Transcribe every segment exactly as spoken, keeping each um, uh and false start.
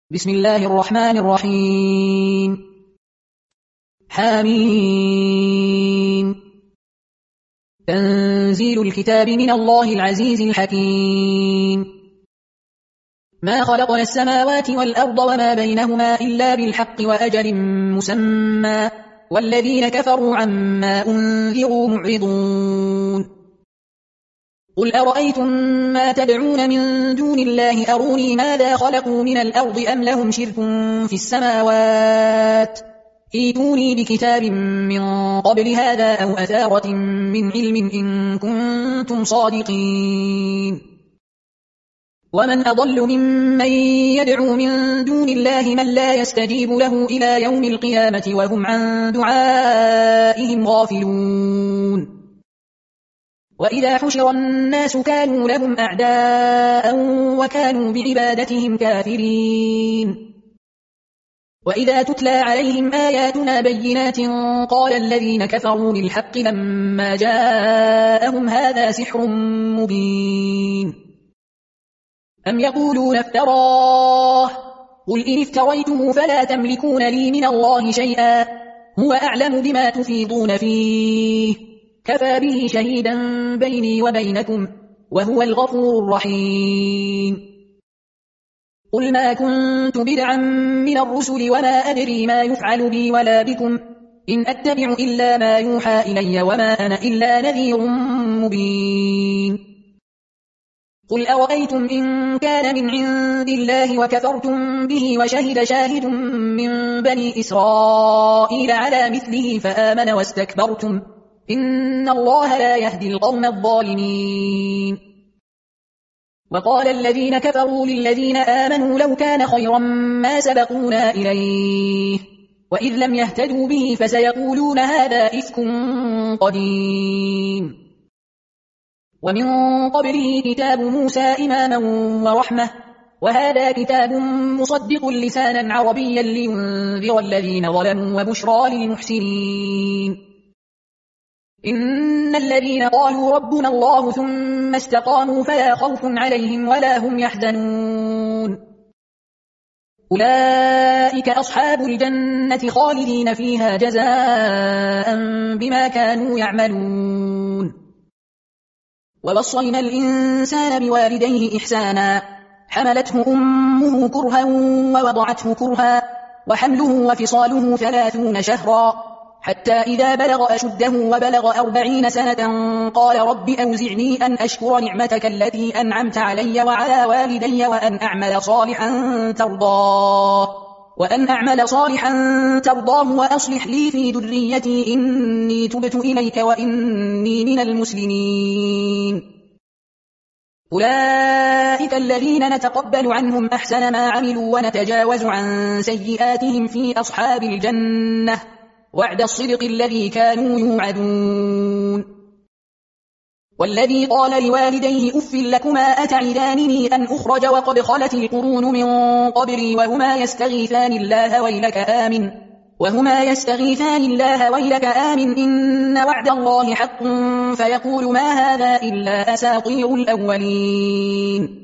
بسم الله الرحمن الرحيم. حامين. تنزيل الكتاب من الله العزيز الحكيم. ما خلقنا السماوات والأرض وما بينهما إلا بالحق وأجل مسمى والذين كفروا عما أنذروا معرضون. قل أرأيتم ما تدعون من دون الله أروني ماذا خلقوا من الأرض أم لهم شرك في السماوات ائتوني بكتاب من قبل هذا أو أثارة من علم إن كنتم صادقين. ومن أضل ممن يدعو من دون الله من لا يستجيب له إلى يوم القيامة وهم عن دعائهم غافلون. وإذا حشر الناس كانوا لهم أعداء وكانوا بعبادتهم كافرين. وإذا تتلى عليهم آياتنا بينات قال الذين كفروا للحق لما جاءهم هذا سحر مبين. أم يقولون افتراه قل إن افتريته فلا تملكون لي من الله شيئا هو أعلم بما تفيضون فيه كفى به شهيدا بيني وبينكم وهو الغفور الرحيم. قل ما كنت بدعا من الرسل وما أدري ما يفعل بي ولا بكم إن أتبع إلا ما يوحى إلي وما أنا إلا نذير مبين. قل أرأيتم إن كان من عند الله وكفرتم به وشهد شاهد من بني إسرائيل على مثله فآمن واستكبرتم إن الله لا يهدي القوم الظالمين. وقال الذين كفروا للذين آمنوا لو كان خيرا ما سبقونا إليه وإذ لم يهتدوا به فسيقولون هذا إفك قديم. ومن قبله كتاب موسى إماما ورحمة وهذا كتاب مصدق لسانا عربيا لينذر الذين ظلموا وبشرى للمحسنين. إن الذين قالوا ربنا الله ثم استقاموا فلا خوف عليهم ولا هم يحزنون أولئك أصحاب الجنة خالدين فيها جزاء بما كانوا يعملون. ووصينا الإنسان بوالديه إحسانا حملته أمه كرها ووضعته كرها وحمله وفصاله ثلاثون شهرا حتى إذا بلغ أشده وبلغ أربعين سنة قال رب أوزعني أن أشكر نعمتك التي أنعمت علي وعلى والدي وأن أعمل صالحا ترضاه وأن أعمل صالحا ترضاه وأصلح لي في ذريتي إني تبت إليك وإني من المسلمين. أولئك الذين نتقبل عنهم أحسن ما عملوا ونتجاوز عن سيئاتهم في أصحاب الجنة وعد الصدق الذي كانوا يوعدون. والذي قال لوالديه أف لكما أتعدانني أن أخرج وقد خلت القرون من قبلي وهما يستغيثان الله ويلك آمن وهما يستغيثان الله ويلك آمن إن وعد الله حق فيقول ما هذا إلا أساطير الأولين.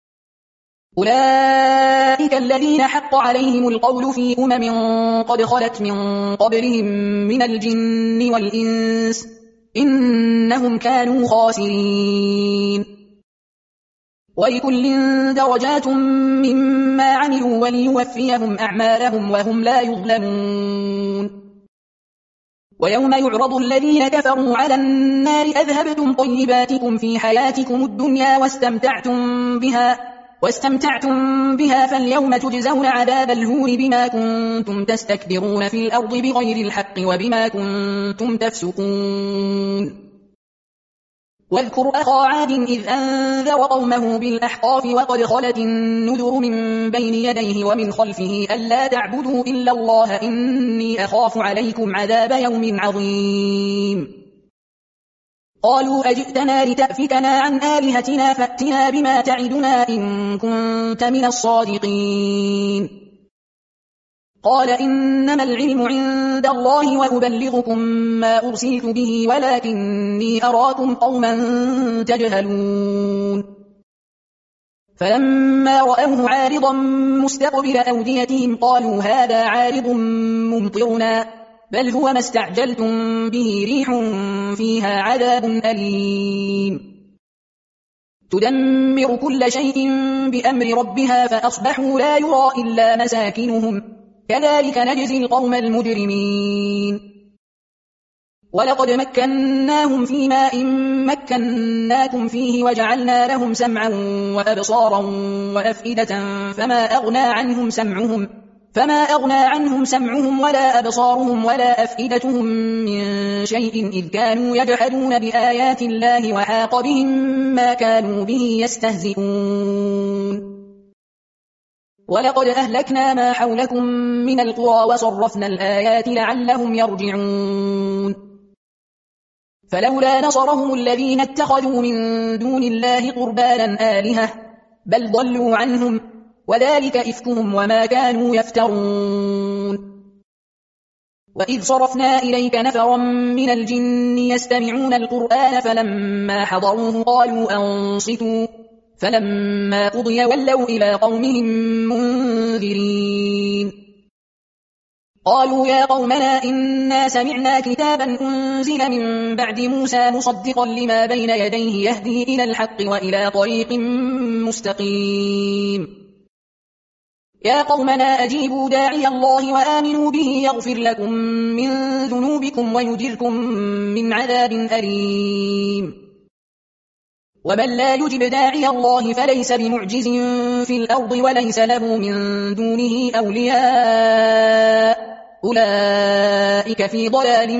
أولئك الذين حق عليهم القول في أمم قد خلت من قبلهم من الجن والإنس إنهم كانوا خاسرين. ولكل درجات مما عملوا وليوفيهم أعمالهم وهم لا يظلمون. ويوم يعرض الذين كفروا على النار أذهبتم طيباتكم في حياتكم الدنيا واستمتعتم بها واستمتعتم بها فاليوم تجزون عذاب الهون بما كنتم تستكبرون في الأرض بغير الحق وبما كنتم تفسقون. واذكر أخا عاد إذ أنذر قومه بالأحقاف وقد خلت النذر من بين يديه ومن خلفه ألا تعبدوا إلا الله إني أخاف عليكم عذاب يوم عظيم. قالوا أجئتنا لتأفكنا عن آلهتنا فأتنا بما تعدنا إن كنت من الصادقين. قال إنما العلم عند الله وأبلغكم ما أرسلت به ولكني أراكم قوما تجهلون. فلما رأوه عارضا مستقبل أوديتهم قالوا هذا عارض ممطرنا بل هو ما استعجلتم به ريح فيها عذاب أليم تدمر كل شيء بأمر ربها فأصبحوا لا يرى إلا مساكنهم كذلك نجزي القوم المجرمين ولقد مكناهم في ماء مكناكم فيه وجعلنا لهم سمعا وأبصارا وأفئدة فما أغنى عنهم سمعهم فما أغنى عنهم سمعهم ولا أبصارهم ولا أفئدتهم من شيء إذ كانوا يجحدون بآيات الله وحاق بهم ما كانوا به يستهزئون ولقد أهلكنا ما حولكم من القرى وصرفنا الآيات لعلهم يرجعون فلولا نصرهم الذين اتخذوا من دون الله قربانا آلهة بل ضلوا عنهم وذلك إفكهم وما كانوا يفترون وإذ صرفنا إليك نفرا من الجن يستمعون القرآن فلما حضروه قالوا أنصتوا فلما قضي ولوا إلى قومهم منذرين قالوا يا قومنا إنا سمعنا كتابا أنزل من بعد موسى مصدقا لما بين يديه يهدي إلى الحق وإلى طريق مستقيم يا قومنا أجيبوا داعي الله وآمنوا به يغفر لكم من ذنوبكم ويجركم من عذاب أليم ومن لا يجب داعي الله فليس بمعجز في الأرض وليس له من دونه أولياء أولئك في ضلال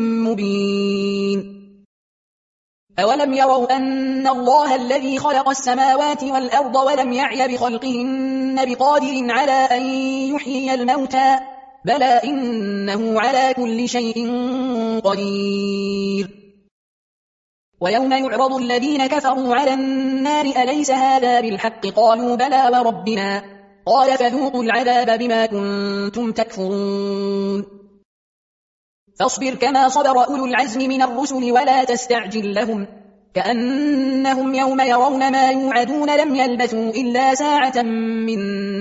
مبين أولم يروا أن الله الذي خلق السماوات والأرض ولم يعي بخلقهن بقادر على أن يحيي الموتى بلى إنه على كل شيء قدير ويوم يعرض الذين كفروا على النار أليس هذا بالحق قالوا بلى وربنا قال فذوقوا العذاب بما كنتم تكفرون فاصبر كما صبر أولو العزم من الرسل ولا تستعجل لهم كأنهم يوم يرون ما يوعدون لم يلبثوا إلا ساعة من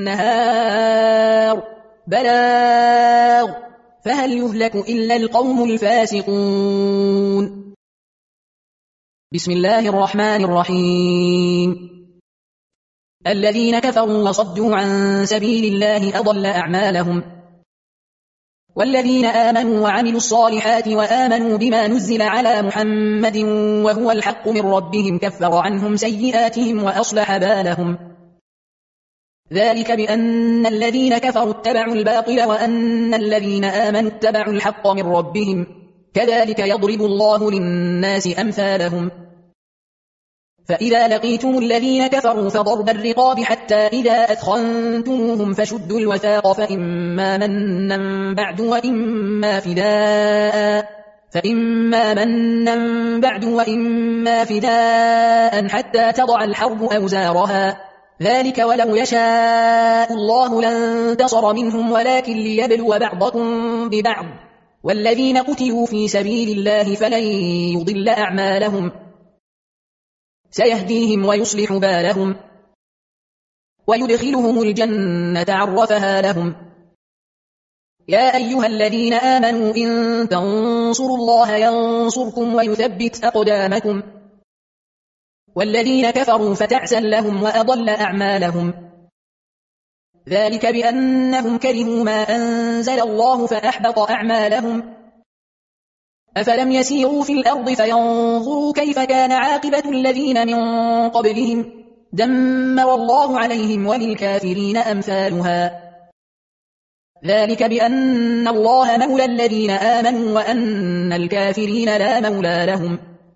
نهار بلاغ فهل يهلك إلا القوم الفاسقون بسم الله الرحمن الرحيم الذين كفروا وصدوا عن سبيل الله أضل أعمالهم والذين آمنوا وعملوا الصالحات وآمنوا بما نزل على محمد وهو الحق من ربهم كفر عنهم سيئاتهم وأصلح بالهم ذلك بأن الذين كفروا اتبعوا الباطل وأن الذين آمنوا اتبعوا الحق من ربهم كذلك يضرب الله للناس أمثالهم فإذا لقيتم الذين كفروا فضرب الرقاب حتى إذا أثخنتموهم فشدوا الوثاق فإما منا بعد وإما فداء فإما منا بعد وإما فداء حتى تضع الحرب أوزارها ذلك ولو يشاء الله لانتصر منهم ولكن ليبلو بعضكم ببعض والذين قتلوا في سبيل الله فلن يضل أعمالهم سيهديهم ويصلح بالهم ويدخلهم الجنة عرفها لهم يا أيها الذين آمنوا إن تنصروا الله ينصركم ويثبت أقدامكم والذين كفروا فتعسا لهم وأضل أعمالهم ذلك بأنهم كرهوا ما أنزل الله فأحبط أعمالهم أفلم يسيروا في الأرض فينظروا كيف كان عاقبة الذين من قبلهم دمر الله عليهم وللكافرين أمثالها ذلك بأن الله مولى الذين آمنوا وأن الكافرين لا مولى لهم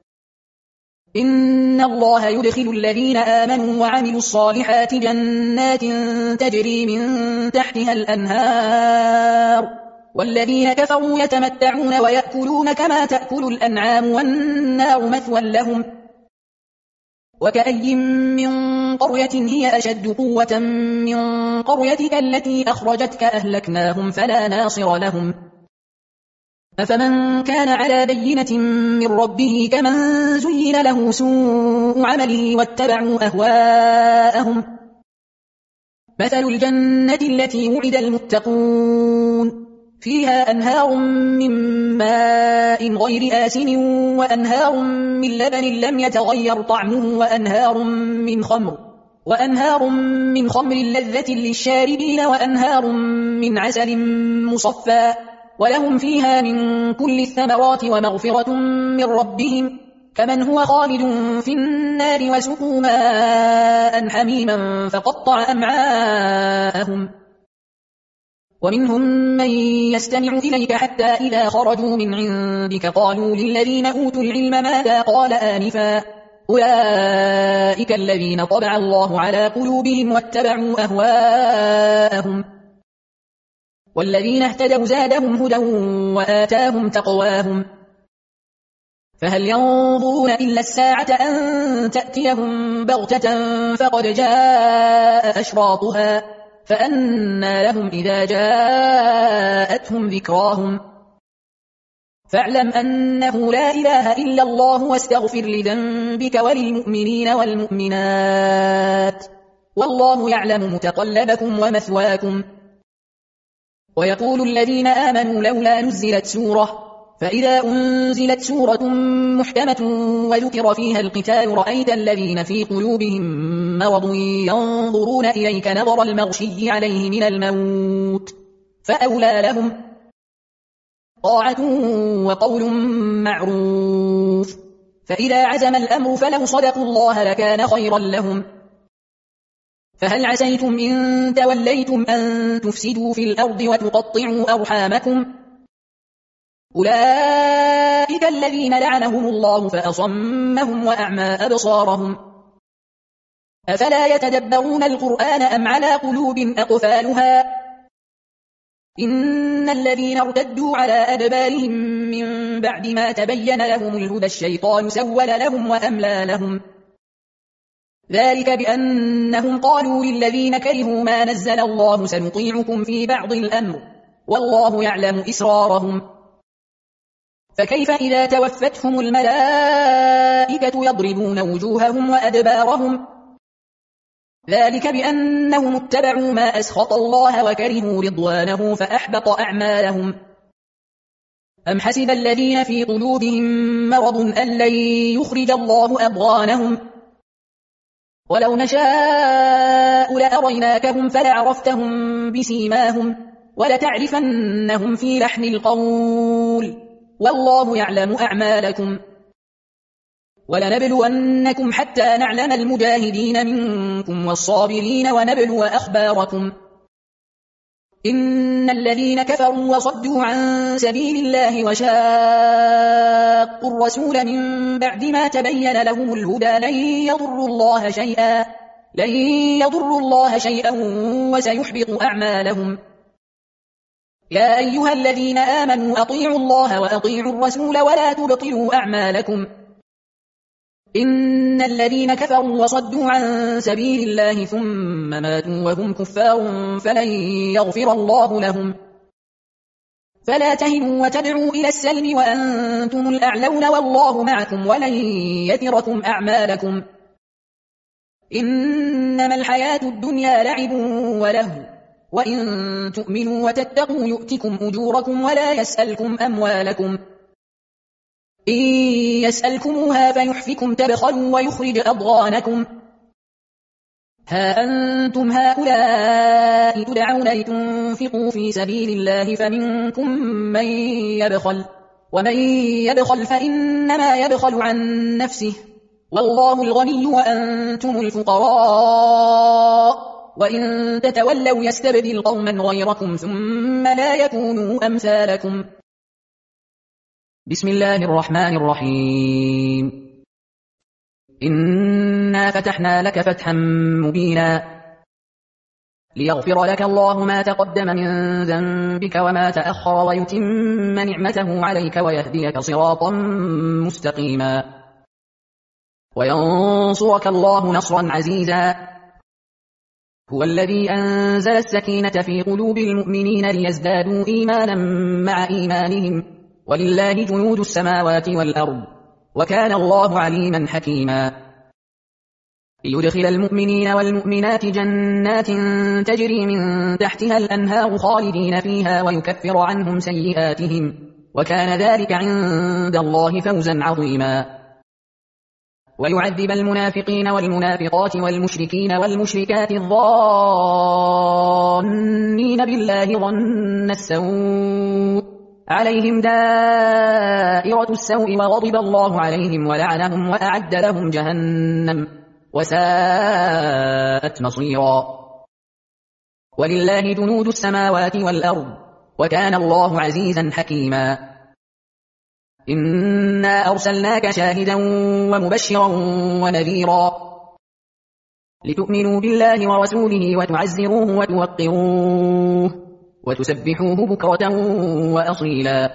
إن الله يدخل الذين آمنوا وعملوا الصالحات جنات تجري من تحتها الأنهار والذين كفروا يتمتعون ويأكلون كما تأكل الأنعام والنار مثوى لهم وكأي من قرية هي أشد قوة من قريتك التي أخرجتك أهلكناهم فلا ناصر لهم أفمن كان على بينة من ربه كمن زين له سوء عمله واتبعوا أهواءهم. مثل الجنة التي وعد المتقون فيها أنهار من ماء غير آسن وأنهار من لبن لم يتغير طعمه وأنهار من خمر وأنهار من خمر لذة للشاربين وأنهار من عسل مصفى ولهم فيها من كل الثمرات ومغفرة من ربهم كمن هو خالد في النار وسقوا ماء حميما فقطع أمعاءهم. ومنهم من يستمع إليك حتى إذا خرجوا من عندك قالوا للذين أوتوا العلم ماذا قال آنفا أولئك الذين طبع الله على قلوبهم واتبعوا أهواءهم والذين اهتدوا زادهم هدى وآتاهم تقواهم. فهل ينظرون إلا الساعة أن تأتيهم بغتة فقد جاء أشراطها فأنى لهم إذا جاءتهم ذكراهم. فاعلم أنه لا إله إلا الله واستغفر لذنبك وللمؤمنين والمؤمنات والله يعلم متقلبكم ومثواكم. ويقول الذين آمنوا لولا نزلت سورة فإذا أنزلت سورة محكمة وذكر فيها القتال رأيت الذين في قلوبهم مرض ينظرون إليك نظر المغشي عليه من الموت فأولى لهم طاعة وقول معروف. فإذا عزم الأمر فلو صدقوا الله لكان خيرا لهم. فهل عسيتم إن توليتم أن تفسدوا في الأرض وتقطعوا أرحامكم أولئك الذين لعنهم الله فأصمهم وأعمى أبصارهم. أفلا يتدبرون القرآن أم على قلوب أقفالها إن الذين ارتدوا على أدبارهم من بعد ما تبين لهم الهدى الشيطان سول لهم وأملى لهم ذلك بأنهم قالوا للذين كرهوا ما نزل الله سنطيعكم في بعض الأمر والله يعلم إسرارهم. فكيف إذا توفتهم الملائكة يضربون وجوههم وأدبارهم ذلك بأنهم اتبعوا ما أسخط الله وكرهوا رضوانه فأحبط أعمالهم. أم حسب الذين في قلوبهم مرض أن لن يخرج الله أضغانهم ولو نشاء لأريناكهم فلعرفتهم بسيماهم ولتعرفنهم في لحن القول والله يعلم أعمالكم. ولنبلونكم حتى نعلم المجاهدين منكم والصابرين ونبلو أخباركم. إن الذين كفروا وصدوا عن سبيل الله وشاقوا الرسول من بعد ما تبين لهم الهدى لن يضروا الله شيئا لن يضروا الله شيئا وسيحبط أعمالهم. يا أيها الذين آمنوا أطيعوا الله وأطيعوا الرسول ولا تبطلوا أعمالكم. إن الذين كفروا وصدوا عن سبيل الله ثم ماتوا وهم كفار فلن يغفر الله لهم. فلا تهنوا وتدعوا إلى السلم وأنتم الأعلون والله معكم ولن يتركم أعمالكم. إنما الحياة الدنيا لعب ولهو وإن تؤمنوا وتتقوا يؤتكم أجوركم ولا يسألكم أموالكم. إن يسألكموها فيحفكم تبخلوا ويخرج أضغانكم. ها أنتم هؤلاء تدعون لتنفقوا في سبيل الله فمنكم من يبخل ومن يبخل فإنما يبخل عن نفسه والله الغني وأنتم الفقراء وإن تتولوا يستبدل قوما غيركم ثم لا يكونوا أمثالكم. بسم الله الرحمن الرحيم. إنا فتحنا لك فتحا مبينا ليغفر لك الله ما تقدم من ذنبك وما تأخر ويتم نعمته عليك ويهديك صراطا مستقيما وينصرك الله نصرا عزيزا. هو الذي أنزل السكينة في قلوب المؤمنين ليزدادوا إيمانا مع إيمانهم ولله جنود السماوات والأرض وكان الله عليما حكيما ليدخل المؤمنين والمؤمنات جنات تجري من تحتها الأنهار خالدين فيها ويكفر عنهم سيئاتهم وكان ذلك عند الله فوزا عظيما ويعذب المنافقين والمنافقات والمشركين والمشركات الظانين بالله ظن السوء عليهم دائرة السوء وغضب الله عليهم ولعنهم وأعد لهم جهنم وساءت مصيرا ولله جنود السماوات والأرض وكان الله عزيزا حكيما إنا أرسلناك شاهدا ومبشرا ونذيرا لتؤمنوا بالله ورسوله وتعزروه وتوقروه وتسبحوه بكرة وأصيلا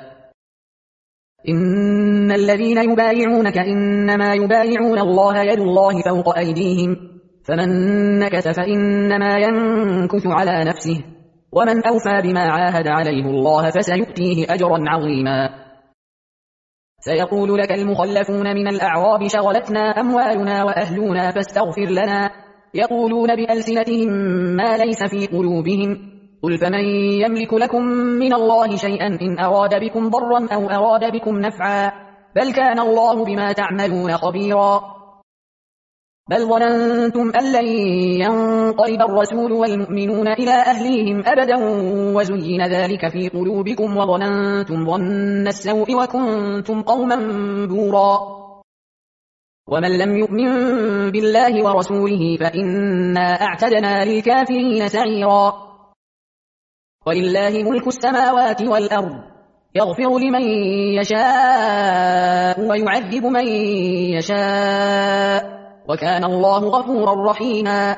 إن الذين يبايعونك إنما يبايعون الله يد الله فوق أيديهم فمن نكث فإنما ينكث على نفسه ومن أوفى بما عاهد عليه الله فسيؤتيه أجرا عظيما سيقول لك المخلفون من الأعراب شغلتنا أموالنا وأهلنا فاستغفر لنا يقولون بألسنتهم ما ليس في قلوبهم قل فمن يملك لكم من الله شيئا إن أراد بكم ضرا أو أراد بكم نفعا بل كان الله بما تعملون خبيرا بل ظننتم أن لن ينقلب الرسول والمؤمنون إلى أهليهم أبدا وزين ذلك في قلوبكم وظننتم ظن السوء وكنتم قوما بورا ومن لم يؤمن بالله ورسوله فإنا أعتدنا للكافرين سعيرا ولله ملك السماوات والأرض يغفر لمن يشاء ويعذب من يشاء وكان الله غفورا رحيما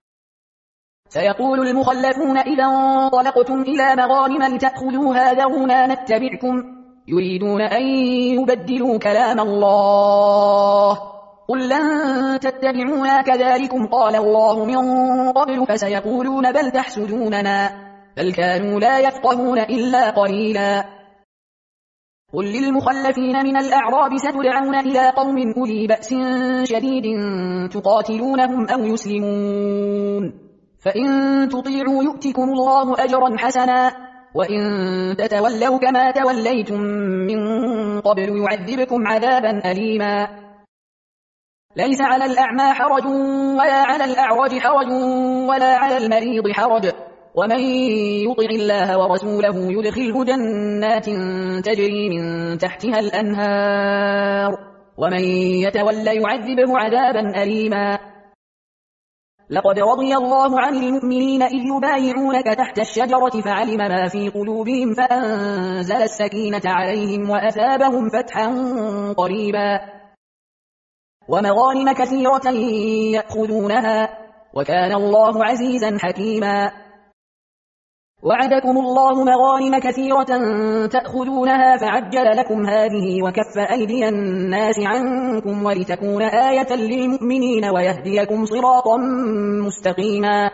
سيقول المخلفون إذا انطلقتم إلى مغانم لتأخذوها ذرونا نتبعكم يريدون أن يبدلوا كلام الله قل لن تتبعونا كذلكم قال الله من قبل فسيقولون بل تحسدوننا بل كانوا لا يفقهون إلا قليلا قل للمخلفين من الأعراب ستدعون إلى قوم أولي بأس شديد تقاتلونهم أو يسلمون فإن تطيعوا يؤتكم الله أجرا حسنا وإن تتولوا كما توليتم من قبل يعذبكم عذابا أليما ليس على الأعمى حرج ولا على الأعرج حرج ولا على المريض حرج ومن يطع الله ورسوله يدخله جنات تجري من تحتها الأنهار ومن يتولى يعذبه عذابا أليما لقد رضي الله عن المؤمنين إذ يبايعونك تحت الشجرة فعلم ما في قلوبهم فأنزل السكينة عليهم وأثابهم فتحا قريبا ومغانم كثيرة يأخذونها وكان الله عزيزا حكيما وعدكم الله مغانم كثيرة تأخذونها فعجل لكم هذه وكف أيدي الناس عنكم ولتكون آية للمؤمنين ويهديكم صراطا مستقيما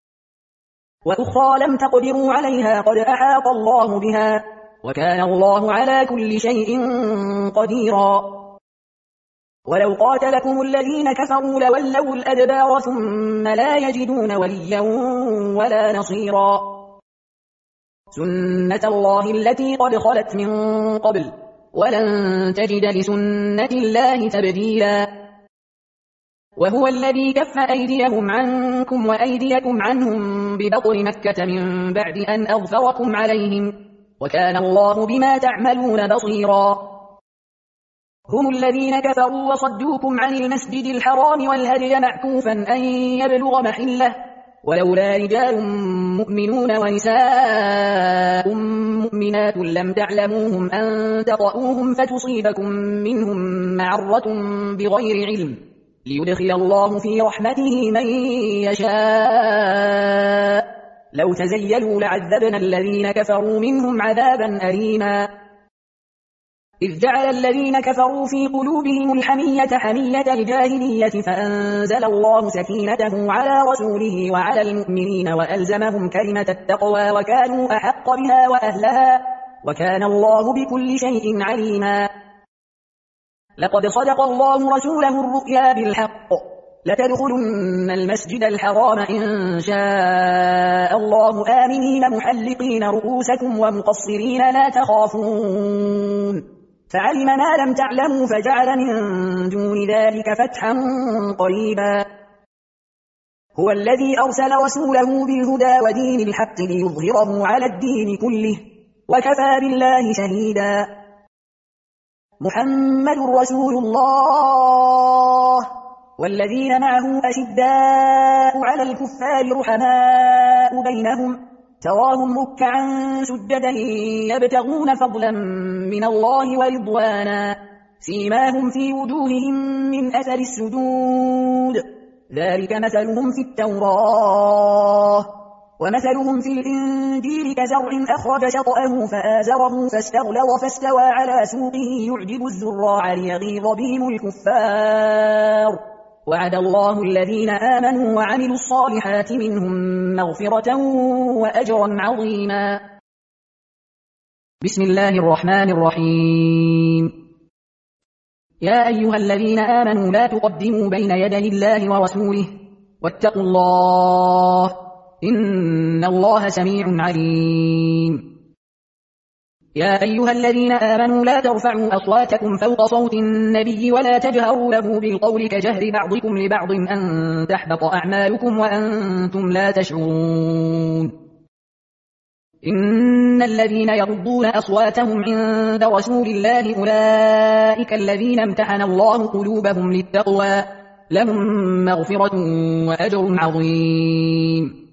وأخرى لم تقدروا عليها قد أحاط الله بها وكان الله على كل شيء قديرا ولو قاتلكم الذين كفروا لولوا الأدبار ثم لا يجدون وليا ولا نصيرا سنة الله التي قد خلت من قبل ولن تجد لسنة الله تبديلا وهو الذي كف أيديهم عنكم وأيديكم عنهم ببطن مكة من بعد أن أغفركم عليهم وكان الله بما تعملون بصيرا هم الذين كفروا وصدوكم عن المسجد الحرام والهدي معكوفا أن يبلغ محله ولولا رجال مؤمنون ونساء مؤمنات لم تعلموهم أن تطؤوهم فتصيبكم منهم معرة بغير علم ليدخل الله في رحمته من يشاء لو تزيلوا لعذبنا الذين كفروا منهم عذابا أليما إذ جعل الذين كفروا في قلوبهم الحمية حمية الجاهلية فأنزل الله سكينته على رسوله وعلى المؤمنين وألزمهم كلمة التقوى وكانوا أحق بها وأهلها وكان الله بكل شيء عليما. لقد صدق الله رسوله الرؤيا بالحق لتدخلن المسجد الحرام إن شاء الله آمنين محلقين رؤوسكم ومقصرين لا تخافون فعلم ما لم تعلموا فجعل من دون ذلك فتحا قريبا. هو الذي أرسل رسوله بالهدى ودين الحق ليظهره على الدين كله وكفى بالله شهيدا. محمد رسول الله والذين معه أشداء على الكفار رحماء بينهم تراهم ركعا سجدا يبتغون فضلا من الله ورضوانا سيماهم في وجوههم من أثر السجود ذلك مثلهم في التوراة ومثلهم في الإنجيل كزرع أخرج شطأه فآزره فاستغلظ فاستوى على سوقه يعجب الزراع ليغيظ بهم الكفار وعد الله الذين آمنوا وعملوا الصالحات منهم مغفرة وأجرا عظيما. بسم الله الرحمن الرحيم. يا أيها الذين آمنوا لا تقدموا بين يدي الله ورسوله واتقوا الله إن الله سميع عليم. يا أيها الذين آمنوا لا ترفعوا أصواتكم فوق صوت النبي ولا تجهروا له بالقول كجهر بعضكم لبعض أن تحبط أعمالكم وأنتم لا تشعرون. إن الذين يغضون أصواتهم عند رسول الله أولئك الذين امتحن الله قلوبهم للتقوى لهم مغفرة وأجر عظيم.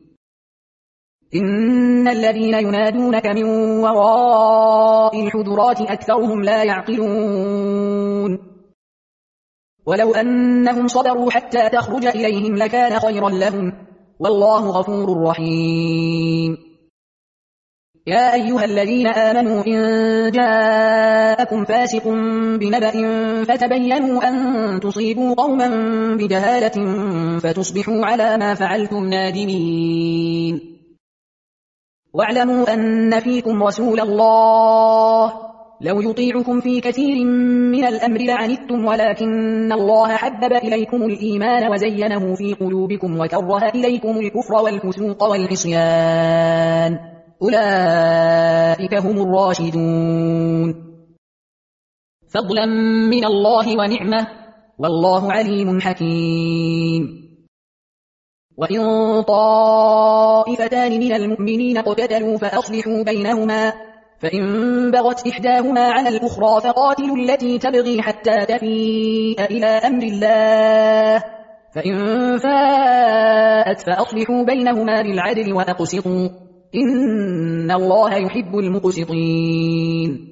إن الذين ينادونك من وراء الحجرات أكثرهم لا يعقلون ولو أنهم صبروا حتى تخرج إليهم لكان خيرا لهم والله غفور رحيم. يا أيها الذين آمنوا إن جاءكم فاسق بنبأ فتبينوا أن تصيبوا قوما بجهالة فتصبحوا على ما فعلتم نادمين. واعلموا أن فيكم رسول الله لو يطيعكم في كثير من الأمر لعنتم ولكن الله حبب إليكم الإيمان وزينه في قلوبكم وكره إليكم الكفر والفسوق والعصيان أولئك هم الراشدون فضلا من الله ونعمة والله عليم حكيم. وإن طائفتان من المؤمنين اقتتلوا فأصلحوا بينهما فإن بغت إحداهما على الأخرى فقاتلوا التي تبغي حتى تفيء إلى أمر الله فإن فاءت فأصلحوا بينهما بالعدل وأقسطوا إن الله يحب المقسطين.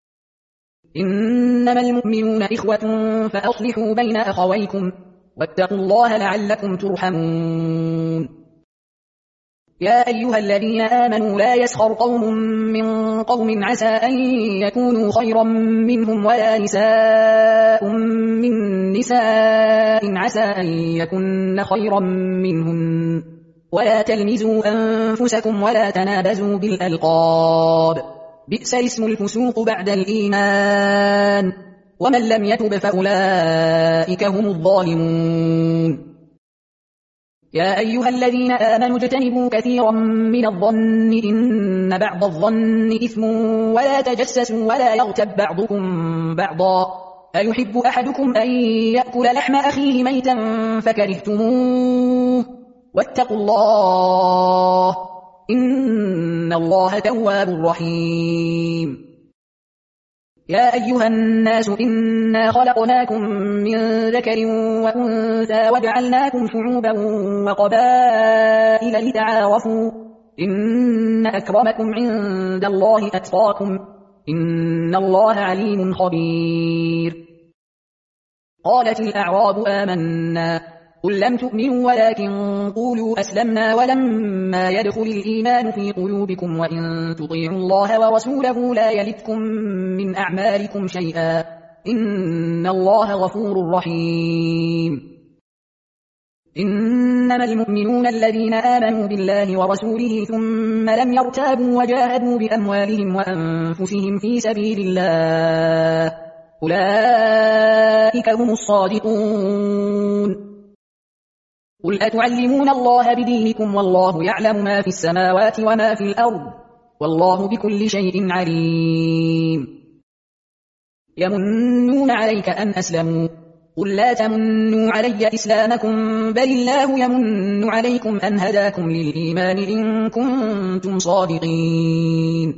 إنما المؤمنون إخوة فأصلحوا بين أخويكم واتقوا الله لعلكم ترحمون. يا أيها الذين آمنوا لا يسخر قوم من قوم عسى أن يكونوا خيرا منهم ولا نساء من نساء عسى أن يكن خيرا منهن ولا تلمزوا أنفسكم ولا تنابزوا بالألقاب بئس اسم الفسوق بعد الإيمان ومن لم يتب فأولئك هم الظالمون. يا أيها الذين آمنوا اجتنبوا كثيرا من الظن إن بعض الظن إثم ولا تجسسوا ولا يغتب بعضكم بعضا أيحب أحدكم أن يأكل لحم أخيه ميتا فكرهتموه واتقوا الله إن الله تواب رحيم. يا أيها الناس إنا خلقناكم من ذكر وأنثى وجعلناكم شعوبا وقبائل لتعارفوا إن أكرمكم عند الله أتقاكم إن الله عليم خبير. قالت الأعراب آمنا قل لم تؤمنوا ولكن قولوا أسلمنا ولما يدخل الإيمان في قلوبكم وإن تطيعوا الله ورسوله لا يلتكم من أعمالكم شيئا إن الله غفور رحيم. إنما المؤمنون الذين آمنوا بالله ورسوله ثم لم يرتابوا وجاهدوا بأموالهم وأنفسهم في سبيل الله أولئك هم الصادقون. قل أتعلمون الله بدينكم والله يعلم ما في السماوات وما في الأرض والله بكل شيء عليم. يمنون عليك أن أسلموا قل لا تمنوا علي إسلامكم بل الله يمن عليكم أن هداكم للإيمان إن كنتم صادقين.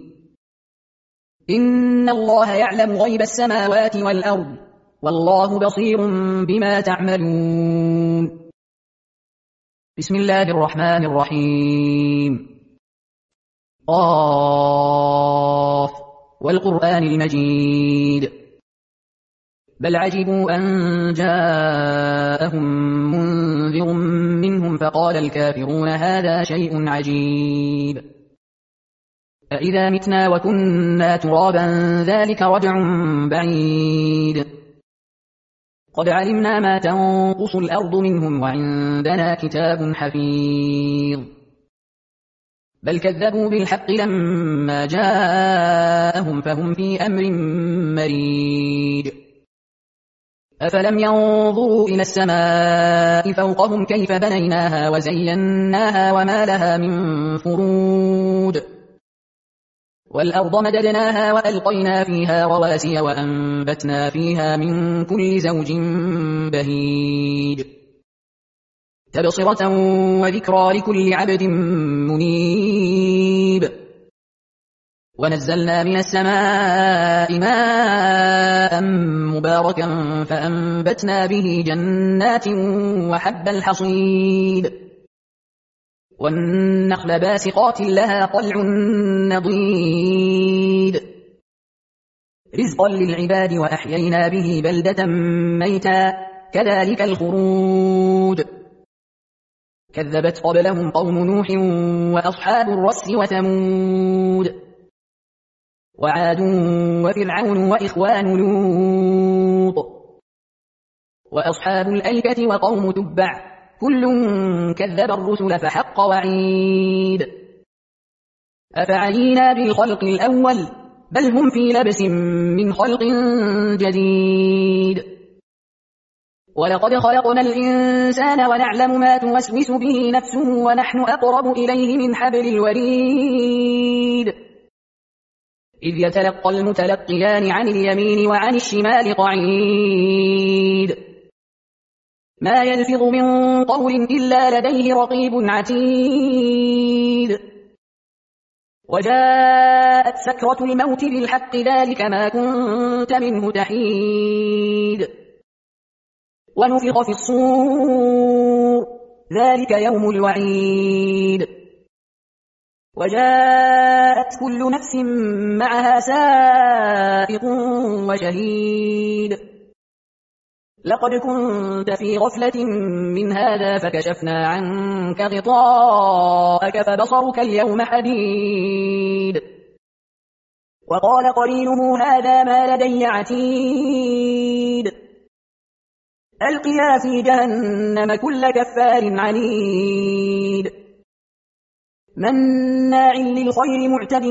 إن الله يعلم غيب السماوات والأرض والله بصير بما تعملون. بسم الله الرحمن الرحيم. قاف والقرآن المجيد بل عجبوا أن جاءهم منذر منهم فقال الكافرون هذا شيء عجيب أإذا متنا وكنا ترابا ذلك رجع بعيد قد علمنا ما تنقص الأرض منهم وعندنا كتاب حفيظ بل كذبوا بالحق لما جاءهم فهم في أمر مريج أفلم ينظروا إلى السماء فوقهم كيف بنيناها وزيناها وما لها من فروج والأرض مددناها وألقينا فيها رواسي وأنبتنا فيها من كل زوج بهيج تبصرة وذكرى لكل عبد منيب ونزلنا من السماء ماء مباركا فأنبتنا به جنات وحب الحصيد والنخل باسقات لها طلع نضيد رزقا للعباد وأحيينا به بلدة ميتا كذلك الخروج كذبت قبلهم قوم نوح وأصحاب الرس وثمود وعاد وفرعون وإخوان لوط وأصحاب الأيكة وقوم تبع كل كذب الرسل فحق وعيد أفعينا بالخلق الأول بل هم في لبس من خلق جديد ولقد خلقنا الإنسان ونعلم ما توسوس به نفسه ونحن أقرب إليه من حبل الوريد إذ يتلقى المتلقيان عن اليمين وعن الشمال قعيد ما يلفظ من قول إلا لديه رقيب عتيد وجاءت سكرة الموت بالحق ذلك ما كنت منه تحيد ونفخ في الصور ذلك يوم الوعيد وجاءت كل نفس معها سائق وشهيد لقد كنت في غفلة من هذا فكشفنا عنك غطاءك فبصرك اليوم حديد وقال قرينه هذا ما لدي عتيد ألقيا في جهنم كل كفار عنيد مناع للخير معتد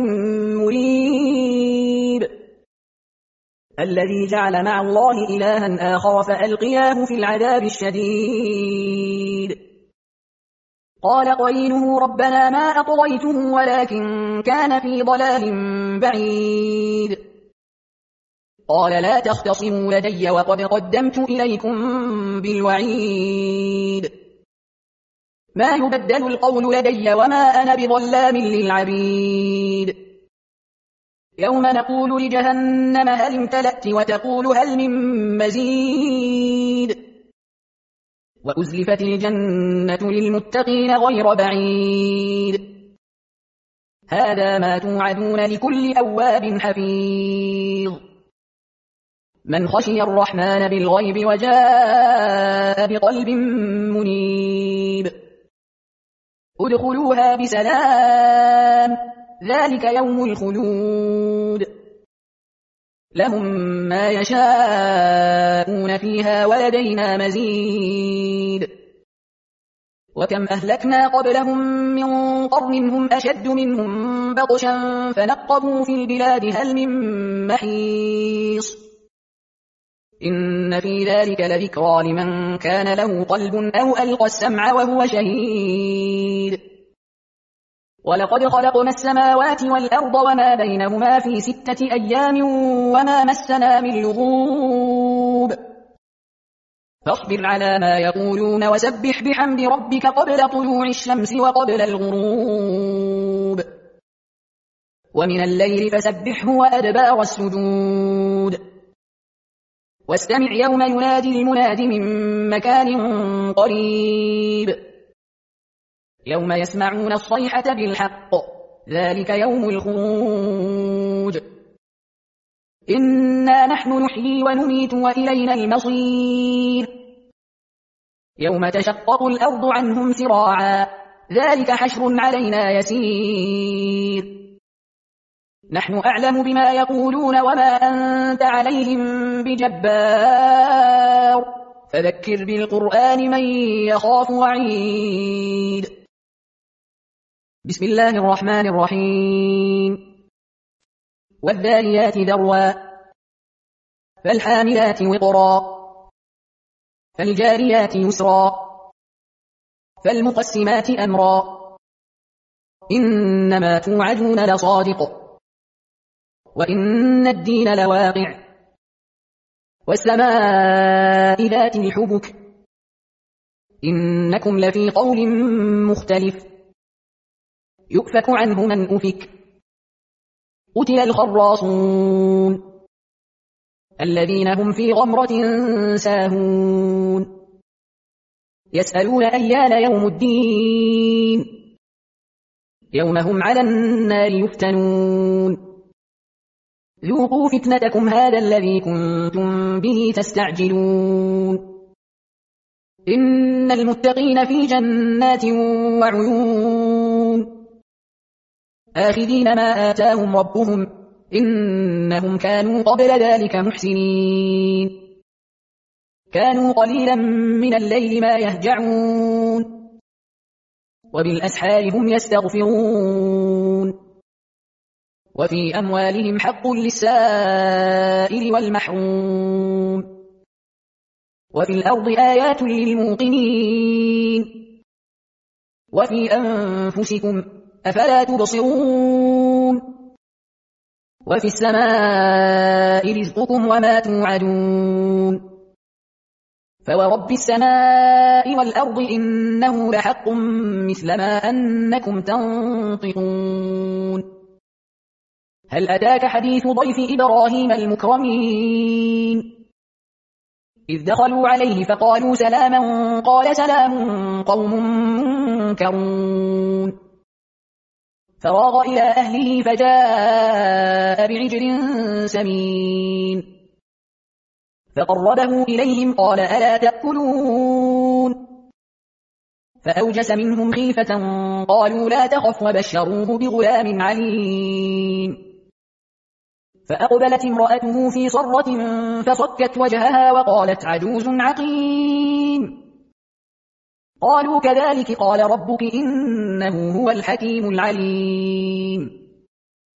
مريب الذي جعل مع الله إلها آخر فألقياه في العذاب الشديد قال قرينه ربنا ما أطغيته ولكن كان في ضلال بعيد قال لا تختصموا لدي وقد قدمت إليكم بالوعيد ما يبدل القول لدي وما أنا بظلام للعبيد يوم نقول لجهنم هل امتلأت وتقول هل من مزيد وأزلفت الجنة للمتقين غير بعيد هذا ما توعدون لكل أواب حفيظ من خشي الرحمن بالغيب وجاء بقلب منيب ادخلوها بسلام ذلك يوم الخلود لهم ما يشاءون فيها ولدينا مزيد وكم أهلكنا قبلهم من قرن هم أشد منهم بطشا فنقبوا في البلاد هل من محيص إن في ذلك لذكرى لمن كان له قلب أو ألقى السمع وهو شهيد ولقد خلقنا السماوات والأرض وما بينهما في ستة أيام وما مسنا من لغوب فاصبر على ما يقولون وسبح بحمد ربك قبل طلوع الشمس وقبل الغروب ومن الليل فسبحه وأدبار السجود واستمع يوم ينادي المناد من مكان قريب يوم يسمعون الصيحة بالحق ذلك يوم الخروج إنا نحن نحيي ونميت وإلينا المصير يوم تشقق الأرض عنهم سراعا ذلك حشر علينا يسير نحن أعلم بما يقولون وما أنت عليهم بجبار فذكر بالقرآن من يخاف وعيد بسم الله الرحمن الرحيم والذاريات ذروا فالحاملات وقرا فالجاريات يسرا فالمقسمات أمرا إنما توعدون لصادق وإن الدين لواقع والسماء ذات الحبك إنكم لفي قول مختلف يؤفك عنه من أفك قتل الخراصون الذين هم في غمرة ساهون يسألون أيان يوم الدين يوم هم على النار يفتنون ذوقوا فتنتكم هذا الذي كنتم به تستعجلون إن المتقين في جنات وعيون آخذين ما آتاهم ربهم إنهم كانوا قبل ذلك محسنين كانوا قليلا من الليل ما يهجعون وبالأسحار هم يستغفرون وفي أموالهم حق للسائل والمحروم وفي الأرض آيات للموقنين وفي أنفسكم أفلا تبصرون وفي السماء رزقكم وما توعدون فورب السماء والأرض إنه لحق مثل ما أنكم تنطقون هل أتاك حديث ضيف إبراهيم المكرمين إذ دخلوا عليه فقالوا سلاما قال سلام قوم منكرون فراغ إلى أهله فجاء بعجل سمين فقربه إليهم قال ألا تأكلون فأوجس منهم خيفة قالوا لا تخف وبشروه بغلام عليم فأقبلت امرأته في صرة فصكت وجهها وقالت عجوز عقيم قالوا كذلك قال ربك إنه هو الحكيم العليم